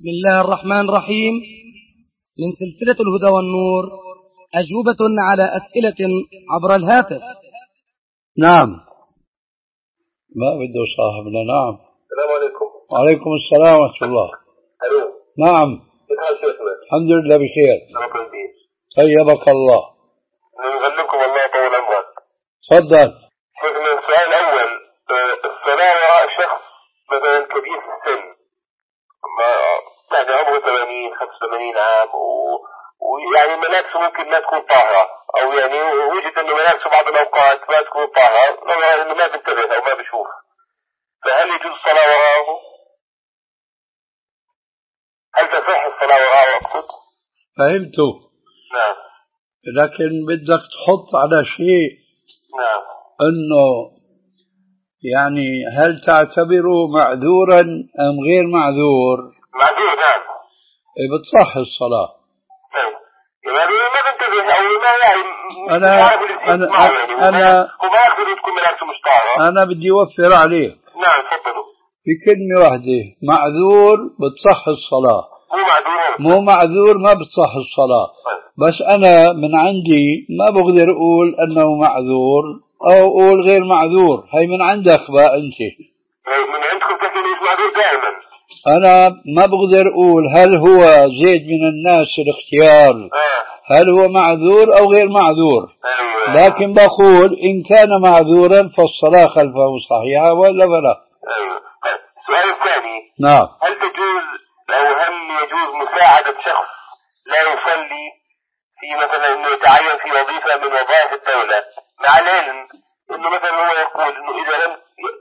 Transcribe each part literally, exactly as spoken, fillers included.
بسم الله الرحمن الرحيم. من سلسلة الهدى والنور أجوبة على أسئلة عبر الهاتف. نعم. ما بده صاحبنا. نعم. السلام عليكم. وعليكم السلام ورحمة الله. ألو. نعم. كيف حال شيخنا؟ الحمد لله بخير. شكرا كثير. طيبك الله. نغلبكم الله يطول عمرك. تفضل. شيخنا السؤال الأول، الصلاة وراء شخص مثلا كبير في السن، ما بعد عمره ثمانين خمسة وثمانين عام ويعني ملابسه ممكن ما تكون طاهرة، أو يعني وجد إنه ملابسه بعض الأوقات ما تكون طاهرة، نظرا إنه ما بينتبه أو ما بيشوف، فهل يجوز الصلاة وراءه؟ هل تصح الصلاة وراءه أقصد؟ فهمته. نعم. لكن بدك تحط على شيء. نعم. إنه يعني هل تعتبره معذورا أم غير معذور؟ معذور. نعم. بتصح الصلاة. طيب. يعني ما بنتبه أو ما يعني أنا أنا يعني أنا وما يقدر تكون ملابسه مش طاهرة. أنا بدي أوفر عليه. نعم تفضلوا. بكلمة واحدة، معذور بتصح الصلاة. مو معذور. مو معذور ما بتصح الصلاة. طيب. بس أنا من عندي ما بقدر أقول أنه معذور أو أقول غير معذور. هي من عندك بقى أنت. من عندكم تحكي مش معذور دائما. أنا ما بقدر أقول هل هو زيد من الناس الاختيار، آه. هل هو معذور أو غير معذور. أيوة. لكن بقول إن كان معذورا فالصلاة خلفه صحيحة ولا فلا. أيوة. طيب. السؤال الثاني. نعم. هل تجوز أو هل يجوز مساعدة شخص لا يصلي في مثلا إنه يتعين في وظيفة من وظائف الدولة، مع العلم إنه مثلا هو يقول إنه إذا لم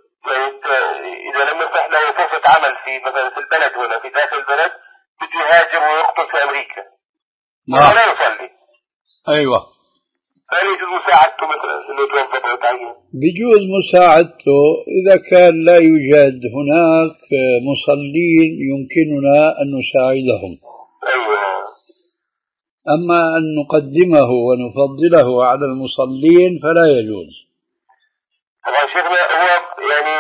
إذا لم يفتح له فرصة عمل في مثلا في البلد هنا في داخل البلد بده يهاجر ويقطن في أمريكا. نعم. لا يصلي. أيوة. هل يجوز مساعدته مثلا إنه يتوظف ويتعين؟ بجوز مساعدته إذا كان لا يوجد هناك مصلين يمكننا أن نساعدهم. أيوة. أما أن نقدمه ونفضله على المصلين فلا يجوز. طبعا شيخنا هو يعني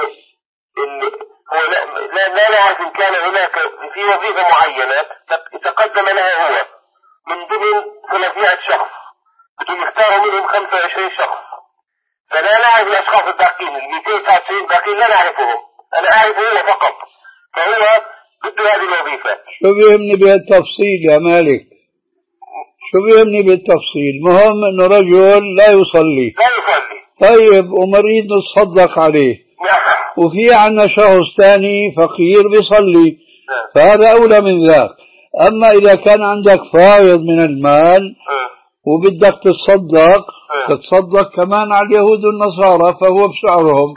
هو لا, لا, لا نعرف إن كان هناك في وظيفة معينة تقدم لها هو من ضمن ثلاثمائة شخص بدهم يختاروا منهم خمسة وعشرين شخص، فلا نعرف الأشخاص الباقين ال مئتين وتسعة وتسعين الباقين لا نعرفهم، أنا أعرفه هو فقط، فهو بده هذه الوظيفة. شو بيهمني بالتفصيل يا مالك؟ شو بيهمني بالتفصيل؟ مهم إنه رجل لا يصلي. لا يصلي. طيب ومريض نتصدق عليه. نعم. وفي عنا شخص ثاني فقير بيصلي. نعم. فهذا أولى من ذاك. أما إذا كان عندك فائض من المال نعم. وبدك تتصدق نعم. تتصدق كمان على اليهود والنصارى فهو بشعرهم.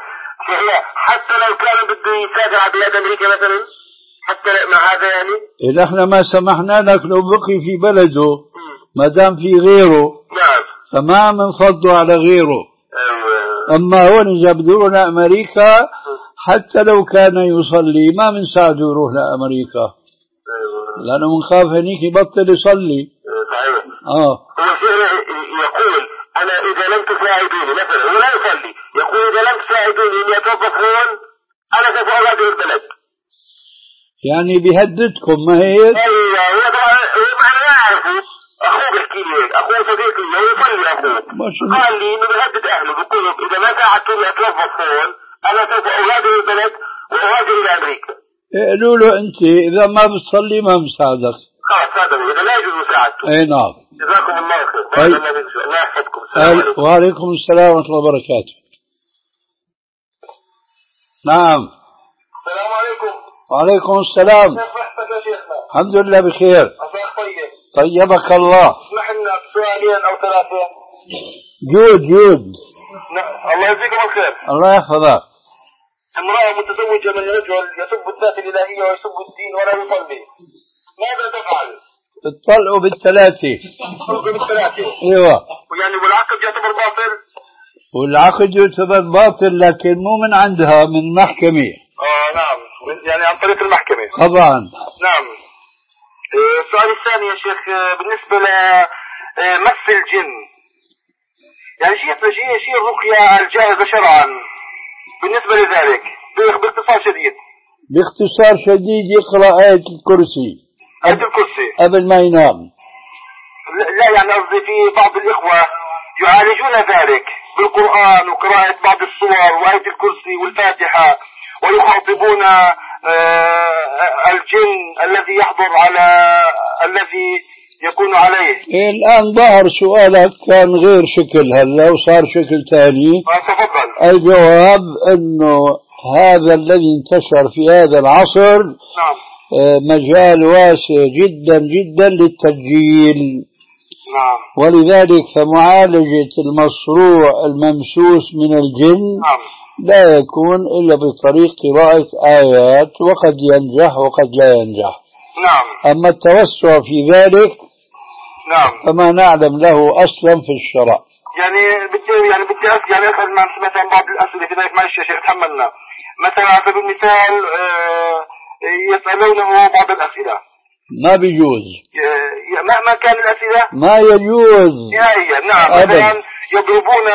حتى لو كان بده يسافر على بلاد أمريكا مثلا، حتى مع هذا يعني إذا احنا ما سمحنا لك لو بقي في بلده ما دام في غيره. نعم. فما منفضوا على غيره. أيوة. أما هون إذا بدون أمريكا حتى لو كان يصلي ما منساعده يروح لأمريكا. أيوة. لأنه منخاف هنيك يبطل يصلي. صحيح. آه. هو يقول أنا إذا لم تساعدوني مثلا، هو لا يصلي، يقول إذا لم تساعدوني إني أتوظف هون أنا سوف أغادر البلد. يعني بيهددكم ما هيك؟ أيوة. هو طبعا هو معنا لا أعرفه، أخوه بيحكي لي هيك، أخوه صديقي هو يصلي أخوه، قال لي إنه بيهدد أهله بيقول لهم إذا ما ساعدتوني أتوظف هون أنا سوف أغادر البلد وأهاجر إلى أمريكا. قالوا له أنت إذا ما بتصلي ما مساعدك. خلاص هذا إذا لا يجوز مساعدته. أي نعم. جزاكم الله خير. طيب. الله يحفظكم. السلام عليكم. وعليكم السلام ورحمة الله وبركاته. نعم. السلام عليكم. وعليكم السلام. كيف صحتك يا شيخنا؟ الحمد لله بخير. أخبارك طيب؟ طيبك الله. اسمح لنا بسؤالين أو ثلاثة. جود جود. نعم. الله يجزيكم الخير. الله يحفظك. امرأة متزوجة من رجل يسب الذات الإلهية ويسب الدين ولا يصلي، ماذا تفعل؟ اطلعوا بالثلاثة. تطلقوا بالثلاثة. ايوه. ويعني والعقد يعتبر باطل؟ والعقد يعتبر باطل لكن مو من عندها، من محكمة. اه نعم، يعني عن طريق المحكمة. طبعا. نعم. السؤال الثاني يا شيخ بالنسبة لمس الجن، يعني شيء شيء شيء الرقية الجائزة شرعا بالنسبة لذلك باختصار شديد. باختصار شديد يقرأ آية الكرسي آية الكرسي قبل ما ينام. لا يعني قصدي في بعض الإخوة يعالجون ذلك بالقرآن وقراءة بعض الصور وآية الكرسي والفاتحة، ويخاطبون الجن الذي يحضر على الذي يكون عليه. الآن ظهر سؤالك كان غير شكل هلا وصار شكل ثاني. تفضل. الجواب أنه هذا الذي انتشر في هذا العصر نعم. مجال واسع جدا جدا للتسجيل. نعم. ولذلك فمعالجة المصروع الممسوس من الجن نعم. لا يكون إلا بطريق قراءة آيات، وقد ينجح وقد لا ينجح. نعم. أما التوسع في ذلك نعم فما نعلم له أصلا في الشرع. يعني بدي يعني بدي أسأل يعني أسأل مثلا بعض الأسئلة في ذلك، معلش يا شيخ تحملنا. مثلا على سبيل المثال يسألونه بعض الأسئلة ما بيجوز مهما كان الأسئلة، ما يجوز نهائيا. نعم. مثلا يضربون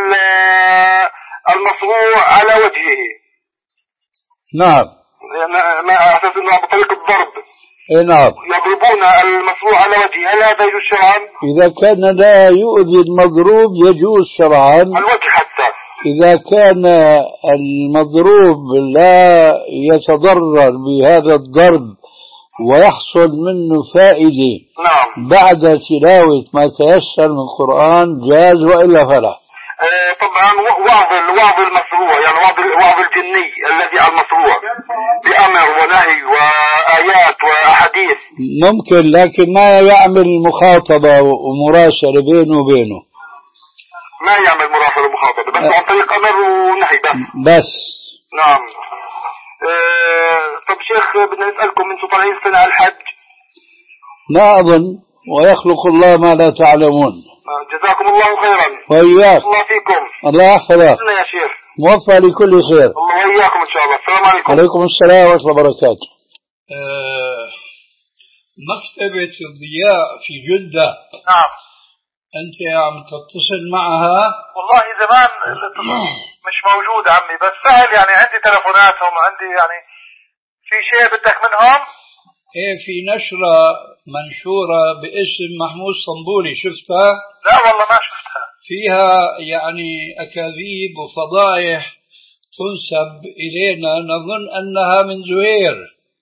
المصروع على وجهه. نعم. ما أحسس أنه بطريقة الضرب. إيه نعم. يضربون المصروع على وجهه، هل هذا يجوز شرعا؟ إذا كان لا يؤذي المضروب يجوز شرعا. الوجه حتى. إذا كان المضروب لا يتضرر بهذا الضرب ويحصل منه فائدة نعم. بعد تلاوة ما تيسر من القرآن جاز، وإلا فلا. آه طبعا وعظ وعظ المصروع يعني وعظ وعظ الجني الذي على المصروع بأمر ونهي وآيات وأحاديث ممكن، لكن ما يعمل مخاطبة ومراسلة بينه وبينه. ما يعمل مراسلة ومخاطبة بس عن طريق أمر ونهي بس. بس. نعم. آه طب شيخ بدنا نسألكم، انتم طالعين السنة على الحج؟ ما أظن، ويخلق الله ما لا تعلمون. جزاكم الله خيرا. وإياك. الله فيكم. الله يحفظك. يا شيخ. موفق لكل خير. الله وإياكم إن شاء الله. السلام عليكم. عليكم السلام ورحمة الله وبركاته. آه مكتبة الضياء في جدة. نعم. أنت عم تتصل معها؟ والله زمان مش موجود عمي، بس سهل يعني عندي تلفوناتهم، عندي يعني في شيء بدك منهم؟ ايه في نشرة منشورة باسم محمود صنبولي، شفتها؟ لا والله ما شفتها. فيها يعني أكاذيب وفضائح تنسب إلينا نظن أنها من زهير.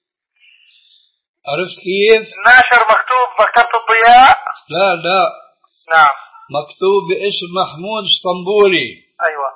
عرفت كيف؟ ناشر مكتوب مكتبة الضياء؟ لا لا. نعم. مكتوب باسم محمود صنبولي. أيوة.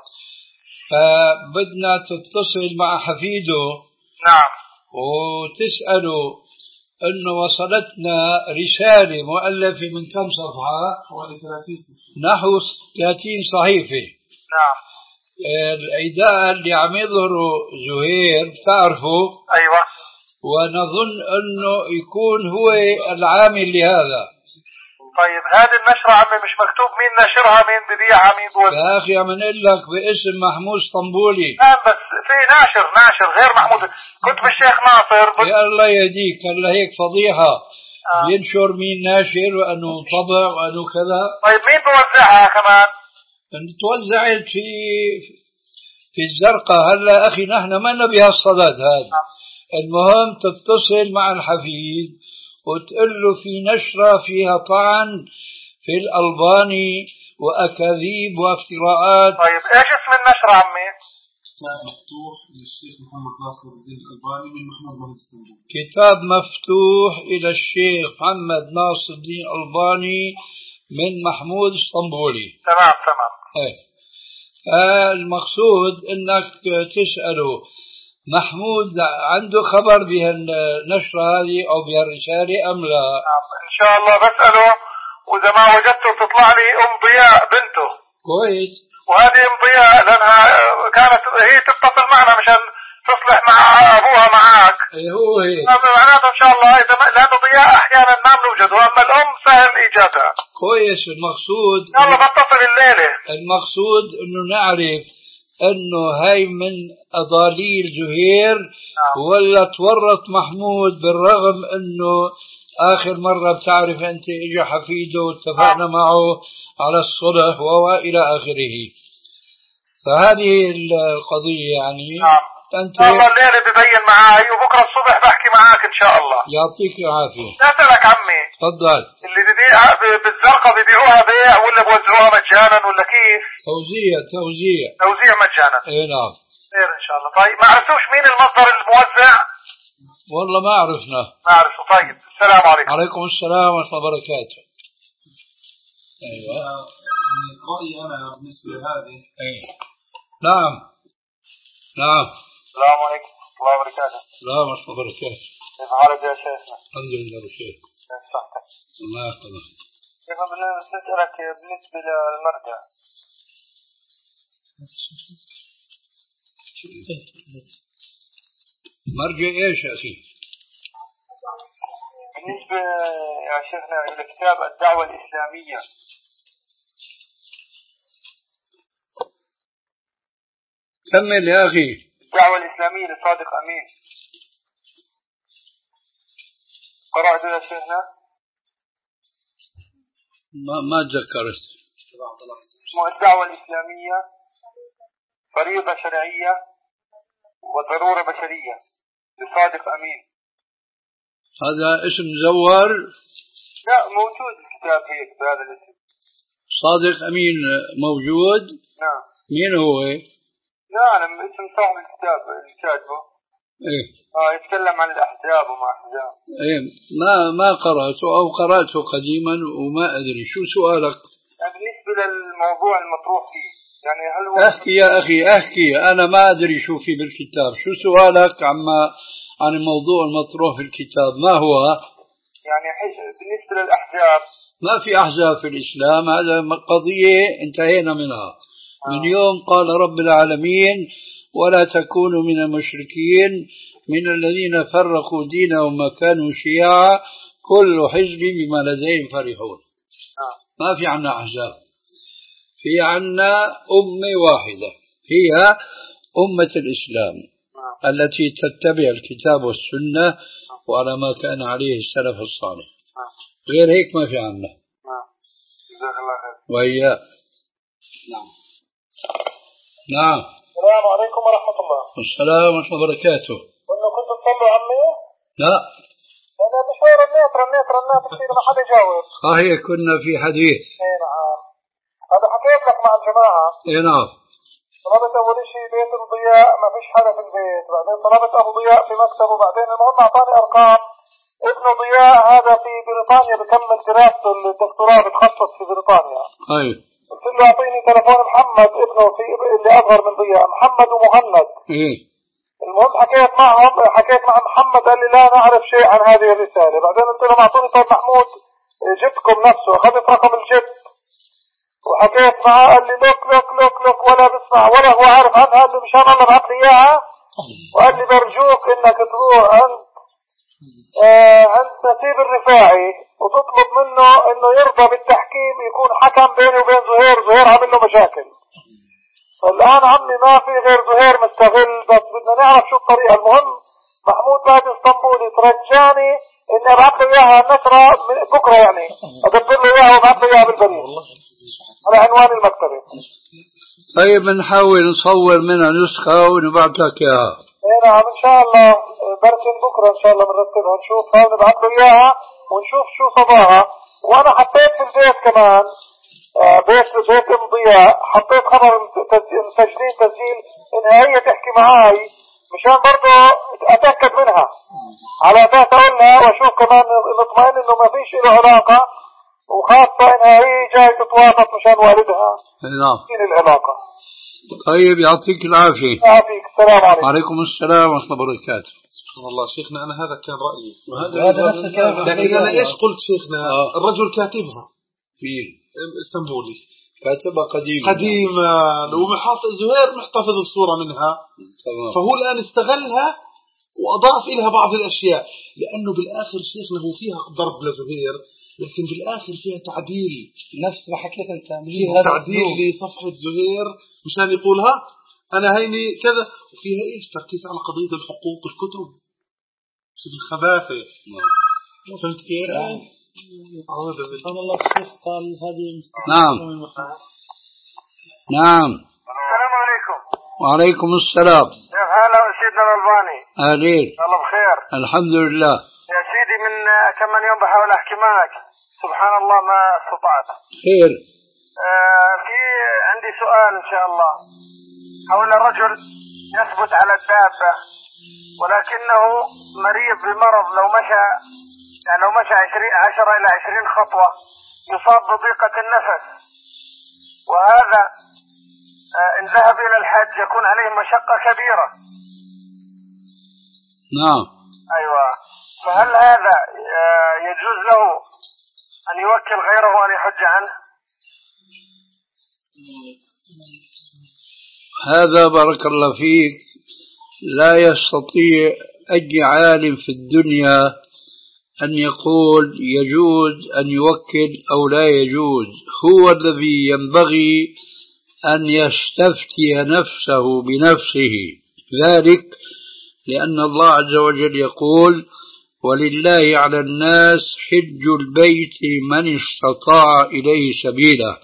فبدنا تتصل مع حفيده. نعم. وتسأله أنه وصلتنا رسالة مؤلفة من كم صفحة؟ حوالي ثلاثين صفحة. نحو ثلاثين صحيفة. نعم. العداء اللي عم يظهره زهير بتعرفه؟ أيوة. ونظن أنه يكون هو العامل لهذا. طيب هذه النشرة عمي مش مكتوب مين ناشرها، مين ببيعها، مين بوزع؟ يا أخي عم نقول لك باسم محمود صنبولي. نعم بس في ناشر ناشر غير محمود، كتب الشيخ ناصر. يا الله يهديك، هلا هيك فضيحة. آه. ينشر مين ناشر وأنه طبع وأنه كذا. طيب مين بوزعها كمان؟ توزعت في في الزرقاء. هلا أخي نحن ما نبي هالصدد هذا. آه. المهم تتصل مع الحفيد وتقول له في نشرة فيها طعن في الألباني وأكاذيب وافتراءات. طيب إيش اسم النشرة عمي؟ كتاب مفتوح للشيخ محمد ناصر الدين الألباني من محمود واحد اسطنبول. كتاب مفتوح إلى الشيخ محمد ناصر الدين الألباني من محمود اسطنبولي. تمام تمام. ايه. المقصود انك تسأله محمود عنده خبر بهالنشرة هذه او بهالرسالة ام لا؟ ان شاء الله بسأله، واذا ما وجدته تطلع لي ام ضياء بنته. كويس. وهذه ام ضياء لانها كانت هي تتصل معنا مشان تصلح مع ابوها معك. ايه هو هيك. معناته ان شاء الله اذا لانه ضياء احيانا ما بنوجده، اما الام سهل ايجادها. كويس. المقصود يلا بتصل الليلة. المقصود انه نعرف انه هاي من اضاليل زهير. نعم. ولا تورط محمود بالرغم انه اخر مرة بتعرف انت اجى حفيده واتفقنا نعم. معه على الصلح والى اخره. فهذه القضية يعني. نعم. أنت إن شاء الله الليلة ببين معاي وبكرة الصبح بحكي معاك إن شاء الله. يعطيك العافية. أسألك عمي. تفضل. اللي ببيعها بالزرقاء ببيعوها بيع ولا بوزعوها مجانا ولا كيف؟ توزيع توزيع. توزيع مجانا. إيه نعم. خير إن شاء الله. طيب ما عرفتوش مين المصدر الموزع؟ والله ما عرفنا. ما عرفته. طيب السلام عليكم. عليكم السلام ورحمة الله وبركاته. أيوة. رأيي أنا بالنسبة لهذه. أيه. نعم. نعم. السلام عليكم ورحمة الله وبركاته. السلام ورحمة الله وبركاته. كيف حالك يا شيخنا؟ الحمد لله بخير. كيف صحتك؟ الله يحفظك. كيف بنسألك بالنسبة للمرجع؟ مرجع ايش يا اخي؟ بالنسبة يا شيخنا إلى كتاب الدعوة الإسلامية. كمل يا اخي. الدعوة الإسلامية لصادق أمين. قرأته يا شيخنا؟ ما ما تذكرت. اسمه الدعوة الإسلامية فريضة شرعية وضرورة بشرية لصادق أمين. هذا اسم مزور؟ لا موجود الكتاب هيك بهذا الاسم. صادق أمين موجود؟ نعم. مين هو؟ لا أنا اسم صاحب الكتاب اللي كاتبه. إيه. آه يتكلم عن الأحزاب وما أحزاب. إيه ما ما قرأته أو قرأته قديما وما أدري شو سؤالك؟ بالنسبة للموضوع المطروح فيه يعني هل هو أحكي يا أخي أحكي أنا ما أدري شو في بالكتاب. شو سؤالك عما عن الموضوع المطروح في الكتاب ما هو؟ يعني بالنسبة للأحزاب ما في أحزاب في الإسلام. هذا قضية انتهينا منها. آه. من يوم قال رب العالمين ولا تكونوا من المشركين من الذين فرقوا دينهم وكانوا شيعا كل حزب بما لديهم فرحون. آه. ما في عنا أحزاب. في عنا أمة واحدة هي أمة الإسلام آه. التي تتبع الكتاب والسنة آه. وعلى ما كان عليه السلف الصالح آه. غير هيك ما في عنا. آه. جزاك الله خير. وإياك. نعم. نعم. السلام عليكم ورحمة الله. السلام ورحمة الله وبركاته. وإنه كنت تصلوا عمي؟ لا. أنا بشوي رنيت رنيت رنيت كثير ما حدا يجاوب. صحيح كنا في حديث. إيه نعم. هذا حكيت لك مع الجماعة. إيه نعم. طلبت أول شيء بيت الضياء ما فيش حدا في البيت، بعدين طلبت أبو ضياء في مكتبه، بعدين المهم أعطاني أرقام. ابن ضياء هذا في بريطانيا بكمل دراسته الدكتوراه بتخصص في بريطانيا. أيوه. قلت له أعطيني تلفون محمد ابنه في اللي أصغر من ضياء محمد ومهند. إيه. المهم حكيت معهم حكيت مع محمد قال لي لا نعرف شيء عن هذه الرسالة. بعدين قلت لهم أعطوني طيب محمود جدكم نفسه، أخذت رقم الجد وحكيت معه قال لي لوك لوك لوك لوك ولا بسمع ولا هو عارف عنها. قال لي مشان الله بعث لي إياها وقال لي برجوك إنك تروح عند آه عند نسيب الرفاعي وتطلب منه إنه يرضى بالتحكيم يكون حكم بيني وبين زهير. زهير عامل له مشاكل. فالآن عمي ما في غير زهير مستغل، بس بدنا نعرف شو الطريقة. المهم محمود بعد اسطنبولي ترجاني إني أبعث له إياها نشرة بكرة يعني أدبر له إياها وأبعث له إياها بالبريد على عنوان المكتبة. طيب نحاول نصور منها نسخة ونبعث لك إياها. إيه نعم إن شاء الله بركن بكرة إن شاء الله بنرتبها نشوفها ونبعث له إياها ونشوف شو صداها. وأنا حطيت في البيت كمان آه بيت بيت ام ضياء حطيت خبر مسجلين تسجيل إنها هي تحكي معاي مشان برضه أتأكد منها على أساس أقول لها وأشوف كمان نطمئن إنه ما فيش له علاقة وخاصة إنها هي جاي تتواصل مشان والدها. نعم. العلاقة. طيب يعطيك العافية. يعطيك السلام عليكم. وعليكم السلام ورحمة الله وبركاته. سبحان الله شيخنا أنا هذا كان رأيي. وهذا نفس الكلام. لكن أنا إيش قلت شيخنا آه. الرجل كاتبها في اسطنبولي كاتبها قديما قديما ومحافظ زهير محتفظ الصورة منها طبعا. فهو الآن استغلها وأضاف إليها بعض الأشياء لأنه بالآخر شيخنا هو فيها ضرب لزهير لكن بالآخر فيها تعديل نفس ما حكيت أنت فيها تعديل لصفحة زهير مشان يقولها أنا هيني كذا وفيها إيش تركيز على قضية الحقوق الكتب شو الخباثة فهمت كيف؟ سبحان الله الشيخ قال هذه. نعم. نعم. السلام عليكم. وعليكم السلام. هلا سيدنا الألباني. أهلين. الله بخير. الحمد لله. يا سيدي من كم من يوم بحاول أحكي معك، سبحان الله ما استطعت. خير. آه في عندي سؤال إن شاء الله. حول رجل يثبت على الدابة ولكنه مريض بمرض، لو مشى يعني لو مشى عشرين عشرة إلى عشرين خطوة يصاب بضيقة النفس، وهذا آه إن ذهب إلى الحج يكون عليه مشقة كبيرة. نعم. أيوة. فهل هذا آه يجوز له أن يوكل غيره أن يحج عنه؟ هذا بارك الله فيك لا يستطيع أي عالم في الدنيا أن يقول يجوز أن يوكل أو لا يجوز. هو الذي ينبغي أن يستفتي نفسه بنفسه، ذلك لأن الله عز وجل يقول ولله على الناس حج البيت من استطاع إليه سبيلا.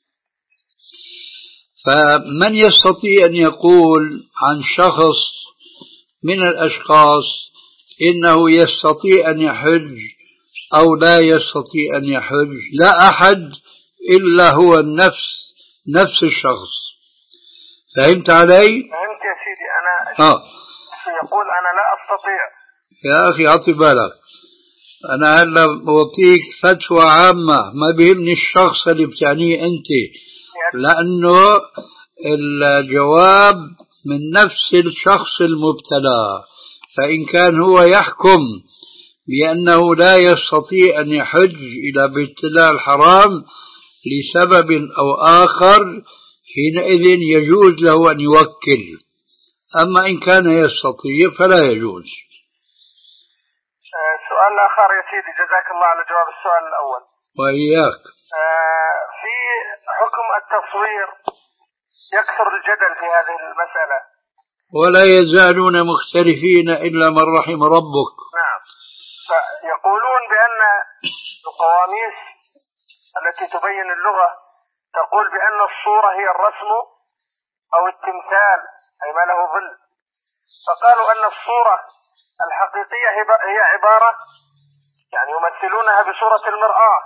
فمن يستطيع أن يقول عن شخص من الأشخاص إنه يستطيع أن يحج أو لا يستطيع أن يحج؟ لا أحد إلا هو النفس، نفس الشخص. فهمت علي؟ فهمت يا سيدي. أنا آه. يقول أنا لا أستطيع. يا أخي أعطي بالك، أنا هلا بوطيك فتوى عامة، ما بيهمني الشخص اللي بتعنيه أنت، لأنه الجواب من نفس الشخص المبتلى. فإن كان هو يحكم بأنه لا يستطيع أن يحج إلى بيت الله الحرام لسبب أو آخر، حينئذ يجوز له أن يوكل. أما إن كان يستطيع فلا يجوز. سؤال آخر يا سيدي، جزاك الله على جواب السؤال الأول. وإياك. في حكم التصوير يكثر الجدل في هذه المسألة، ولا يزالون مختلفين إلا من رحم ربك. نعم. فيقولون بأن القواميس التي تبين اللغة تقول بأن الصورة هي الرسم أو التمثال أي ما له ظل، فقالوا أن الصورة الحقيقية هي عبارة يعني يمثلونها بصورة المرآة،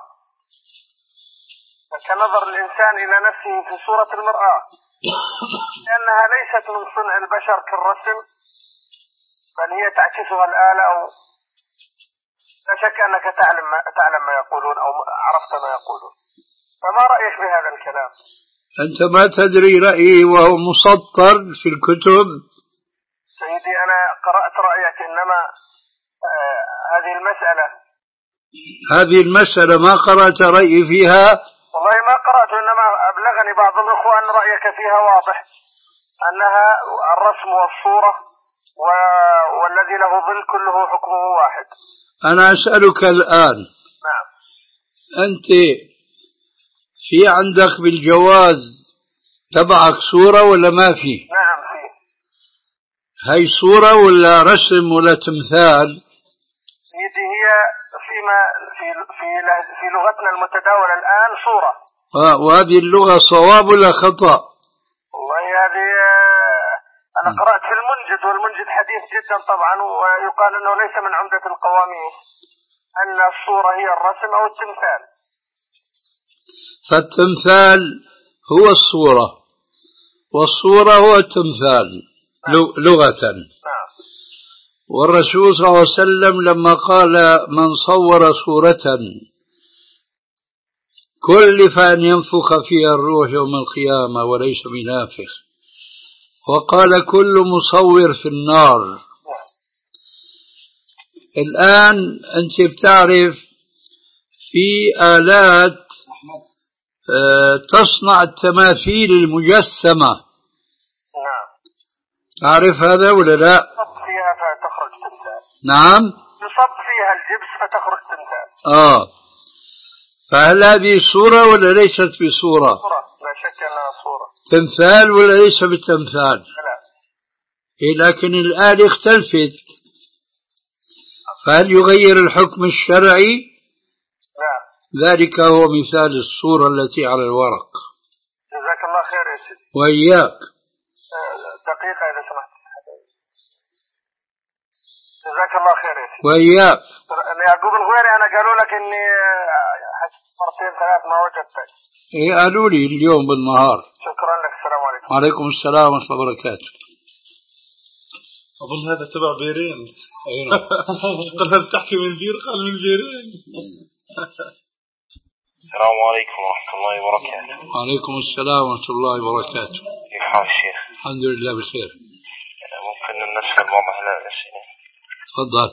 كنظر الإنسان إلى نفسه في صورة المرآة، لأنها ليست من صنع البشر كالرسم، بل هي تعكسها الآلة. أو لا شك أنك تعلم ما, تعلم ما يقولون أو عرفت ما يقولون، فما رأيك بهذا الكلام؟ أنت ما تدري رأيي وهو مسطر في الكتب. سيدي أنا قرأت رأيك، إنما آه هذه المسألة هذه المسألة ما قرأت رأيي فيها؟ والله ما قرأت، إنما أبلغني بعض الأخوة أن رأيك فيها واضح، أنها الرسم والصورة و... والذي له ظل كله حكمه واحد. أنا أسألك الآن. نعم. أنت في عندك بالجواز تبعك صورة ولا ما في؟ نعم في. هاي صورة ولا رسم ولا تمثال؟ سيدي هي فيما في في في لغتنا المتداولة الآن صورة. آه وهذه اللغة صواب ولا خطأ؟ والله هذه أنا قرأت في المنجد، والمنجد حديث جدا طبعا، ويقال أنه ليس من عمدة القواميس أن الصورة هي الرسم أو التمثال. فالتمثال هو الصورة والصورة هو التمثال. نعم. لغة. نعم. والرسول صلى الله عليه وسلم لما قال من صور صورة كلف أن ينفخ فيها الروح يوم القيامة وليس بنافخ، وقال كل مصور في النار. الآن أنت بتعرف في آلات تصنع التماثيل المجسمة. نعم. تعرف هذا ولا لا؟ يصب فيها فتخرج تمثال. نعم. يصب فيها الجبس فتخرج تمثال. آه. فهل هذه صورة ولا ليست بصورة؟ صورة، لا شك أنها صورة. تمثال ولا ليس بالتمثال؟ لا. إيه لكن الآن اختلفت، فهل يغير الحكم الشرعي؟ لا. ذلك هو مثال الصورة التي على الورق. جزاك الله خير يا سيدي. وإياك. دقيقة إذا سمحت. جزاك الله خير يا سيدي. وإياك. يعقوب الغويري أنا قالوا لك إني مرتين ثلاث ما وجدتك. إيه قالوا لي اليوم بالنهار. شكرا لك. السلام عليكم. وعليكم السلام ورحمة الله وبركاته. أظن هذا تبع بيرين. أيوة. قال هل تحكي من بير؟ قال من بيرين. السلام عليكم ورحمة الله وبركاته. وعليكم السلام ورحمة الله وبركاته. كيف حال الشيخ؟ الحمد لله بخير. ممكن نسأل بعض الأسئلة؟ تفضل.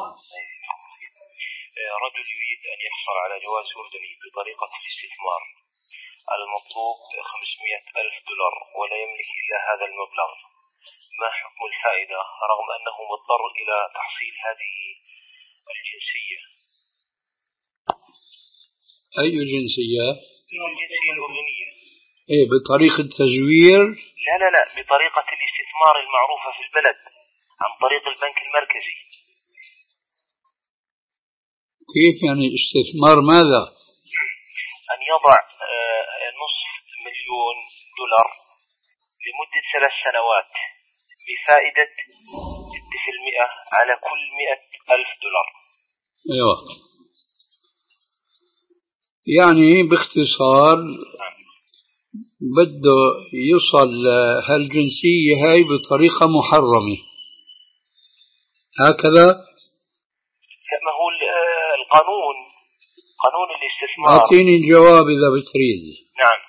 رجل يريد أن يحصل على جواز أردني بطريقة الاستثمار، المطلوب خمسمائة ألف دولار ولا يملك إلا هذا المبلغ، ما حكم الفائدة رغم أنه مضطر إلى تحصيل هذه الجنسية؟ أي جنسية؟ الجنسية الأردنية. إيه بطريقة تزوير؟ لا لا لا بطريقة الاستثمار المعروفة في البلد عن طريق البنك المركزي. كيف يعني استثمار ماذا؟ أن يضع نصف مليون دولار لمدة ثلاث سنوات بفائدة ستة بالمئة على كل مئة ألف دولار. أيوة. يعني باختصار بده يصل هالجنسية هاي بطريقة محرمة هكذا؟ ما هو القانون قانون الاستثمار. أعطيني الجواب إذا بتريد. نعم.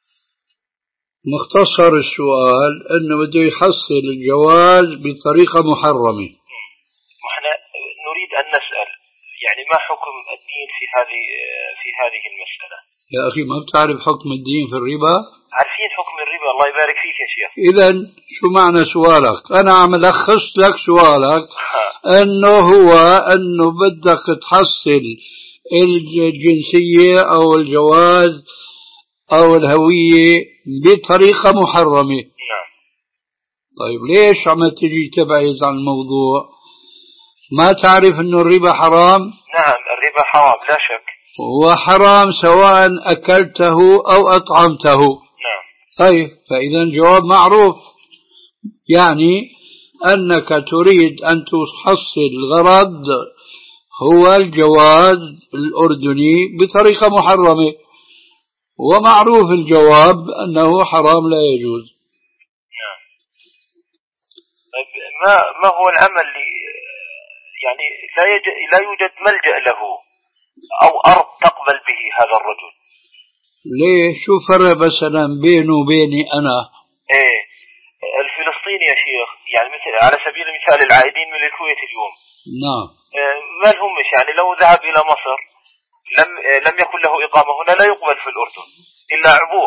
مختصر السؤال أنه بده يحصل الجواز بطريقة محرمة. نحن نريد أن نسأل يعني ما حكم الدين في هذه في هذه المسألة؟ يا أخي ما بتعرف حكم الدين في الربا؟ عارفين حكم الربا الله يبارك فيك يا شيخ. إذا شو معنى سؤالك؟ أنا عم ألخص لك سؤالك أنه هو أنه بدك تحصل الجنسية أو الجواز أو الهوية بطريقة محرمة. نعم. طيب ليش عم تجي تبعد عن الموضوع؟ ما تعرف أنه الربا حرام؟ نعم الربا حرام لا شك. وحرام سواء أكلته أو أطعمته. نعم. طيب فإذا الجواب معروف، يعني أنك تريد أن تحصل الغرض هو الجواز الأردني بطريقة محرمة، ومعروف الجواب أنه حرام لا يجوز. نعم. طيب ما ما هو العمل اللي يعني لا يوجد لا يوجد ملجأ له أو أرض تقبل به هذا الرجل؟ ليه؟ شو فرق مثلا بينه وبيني أنا؟ إيه الفلسطيني يا شيخ يعني مثل على سبيل المثال العائدين من الكويت اليوم. نعم. إيه ما لهمش يعني لو ذهب إلى مصر لم إيه لم يكن له إقامة هنا لا يقبل في الأردن إلا عبور.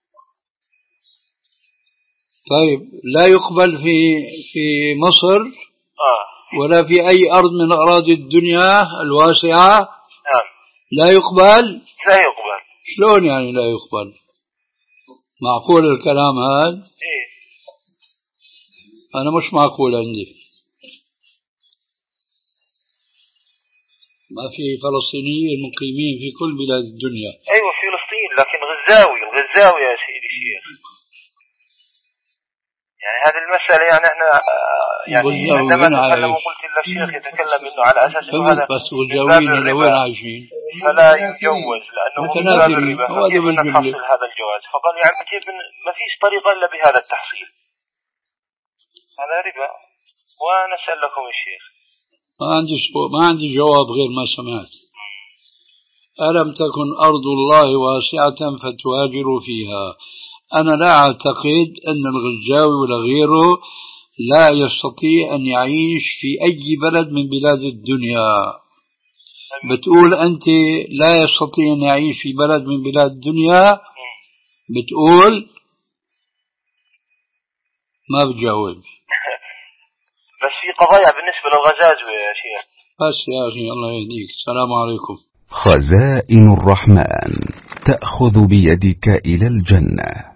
طيب لا يقبل في في مصر آه. ولا في أي أرض من أراضي الدنيا الواسعة؟ نعم. لا يقبل؟ لا يقبل. شلون يعني لا يقبل؟ معقول الكلام هذا؟ إيه. أنا مش معقول عندي. ما في فلسطينيين مقيمين في كل بلاد الدنيا. أيوة فلسطين لكن غزاوي الغزاوي يا سيدي الشيخ. يعني هذه المسألة يعني احنا يعني عندما تكلم وقلت إلا الشيخ يتكلم إنه على أساس إنه هذا بس والجوين لوين عايشين؟ فلا يجوز لأنه من الربا فكيف نحصل هذا الجواز؟ فقال يعني كيف ما فيش طريقة إلا بهذا التحصيل. هذا ربا. ونسأل لكم الشيخ. ما عندي ما عندي جواب غير ما سمعت. ألم تكن أرض الله واسعة فتهاجروا فيها. أنا لا أعتقد أن الغزاوي ولا غيره لا يستطيع أن يعيش في أي بلد من بلاد الدنيا. بتقول أنت لا يستطيع أن يعيش في بلد من بلاد الدنيا، بتقول ما بتجاوب. بس في قضايا بالنسبة للغزاوي يا شيخ. بس يا أخي الله يهديك. السلام عليكم. خزائن الرحمن تأخذ بيدك إلى الجنة.